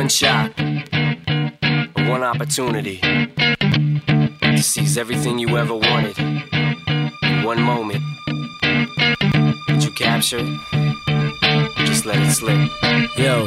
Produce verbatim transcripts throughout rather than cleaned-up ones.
One shot, one opportunity to seize everything you ever wanted in one moment. Did you capture it? Just let it slip. Yo.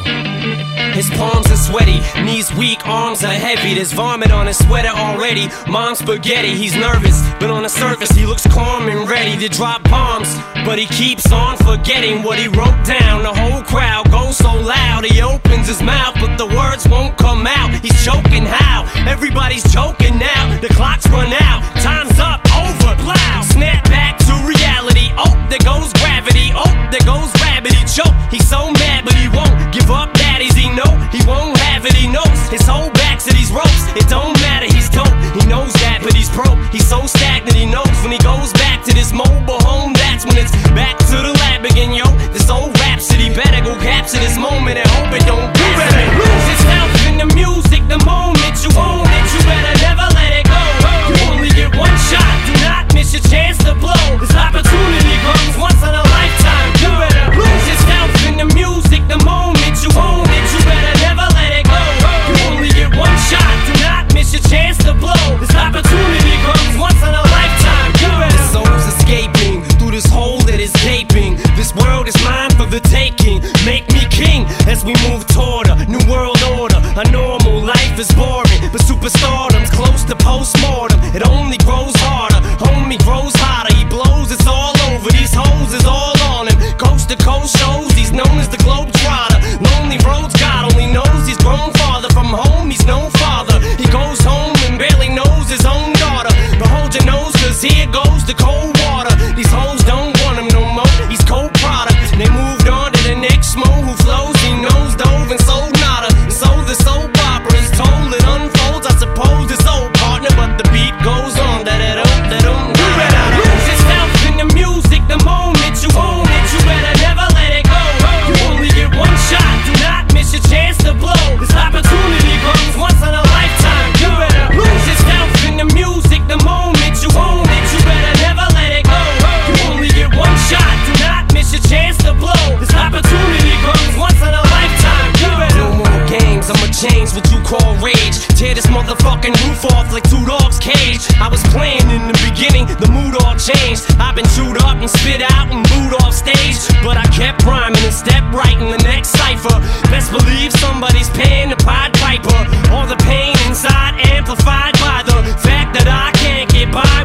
His palms are sweaty, knees weak, arms are heavy. There's vomit on his sweater already. Mom's spaghetti, he's nervous, but on the surface he looks calm and ready to drop bombs. But he keeps on forgetting what he wrote down. The whole crowd goes so loud, he opens his mouth, but the words won't come out. He's choking how? Everybody's choking now. The clock's run out, time's up, over, plow. Snap back to reality, oh, there goes gravity. Oh, there goes rabbit, he choke. He's so mad, but he won't give up. Daddies, he know he won't have it, he knows his whole back to these ropes. It don't matter, he's dope, he knows that, but he's broke. He's so stagnant, he knows when he goes back to this mobile home, that's when it's back to the lab again, yo. This old rhapsody better go capture this moment and hope it don't pass. You better lose yourself in the music the moment you own it. You better never let it go. You only get one shot, do not miss your chance to blow. This opportunity comes once in a lifetime. You better lose yourself in the music the moment you own it. You better never let it go. You only get one shot, do not miss your chance to blow. This opportunity comes once in a lifetime. You better. The soul's escaping through this hole that is gaping. This world is mine for the taking. Make me king as we move toward a new world order. A normal life is boring, but superstardom's close to postmortem. It only grows harder, homie grows hotter. He blows, it's all over. These hoes is all on him. Coast to coast shows, he's known as the Globetrotter. Lonely roads, God only knows he's grown farther from home. He's no father. He goes home and barely knows his own daughter. But hold your nose, cause here goes the cold water. These hoes don't want him no more. He's cold product. They moved on to the next mo who flows. He knows dove and sold nada. And so the soap opera is told. It unfolds. I suppose it's old partner, but the beat goes on. Da da da da da. You better lose yourself in the music the moment you own it. You better never let it go. You only get one shot. Do not miss your chance to blow. This opportunity comes once in a lifetime. You better lose yourself in the music the moment you own it. You better never let it go. You only get one shot. Do not miss your chance to blow. This opportunity comes once in a lifetime. You better. No more games. I'ma change what you call rage. Tear this motherfucking roof off like two dogs' cage. I was playing in the beginning, the mood all changed. I've been chewed up and spit out and booed off stage, but I kept rhyming and stepped right in the next cipher. Best believe somebody's paying the Pied Piper. All the pain inside amplified by the fact that I can't get by